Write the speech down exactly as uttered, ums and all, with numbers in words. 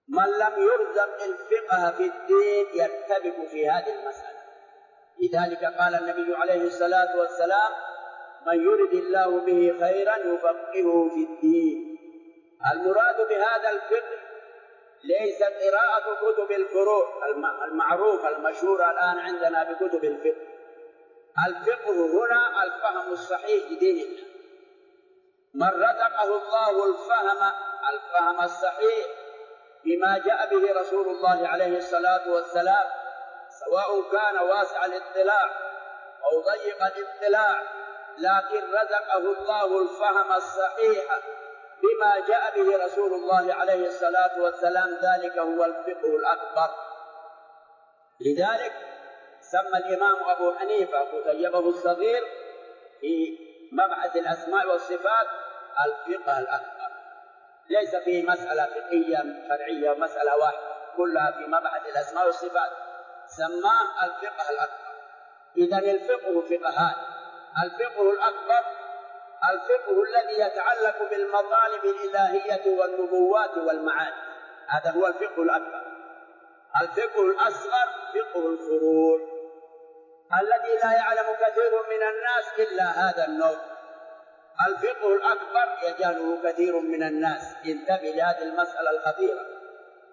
من لم يرزق الفقه في الدين يرتبك في هذه المسألة. لذلك قال النبي عليه الصلاة والسلام: من يرد الله به خيرا يفقهه في الدين. المراد بهذا الفقه ليس قراءة كتب الفروع المعروفة المشهورة الآن عندنا بكتب الفقه. الفقه هنا الفهم الصحيح لدين الله. من رزقه الله الفهم الفهم الصحيح بما جاء به رسول الله عليه الصلاة والسلام، سواء كان واسع الاطلاع أو ضيق الاطلاع، لكن رزقه الله الفهم الصحيح بما جاء به رسول الله عليه الصلاة والسلام، ذلك هو الفقه الأكبر. لذلك سمى الإمام أبو حنيفة كتيبه الصغير في مبحث الأسماء والصفات الفقه الأكبر. ليس فيه مسألة فقهية شرعية مسألة واحدة، كلها في مبحث الأسماء والصفات، سماه الفقه الأكبر. إذن الفقه فقهان: الفقه الأكبر الفقه الذي يتعلق بالمطالب الإلهية والنبوات والمعاني، هذا هو الفقه الأكبر. الفقه الأصغر فقه الفروع الذي لا يعلم كثير من الناس إلا هذا النوع. الفقه الأكبر يجهله كثير من الناس. انتبه لهذه المسألة الخطيرة.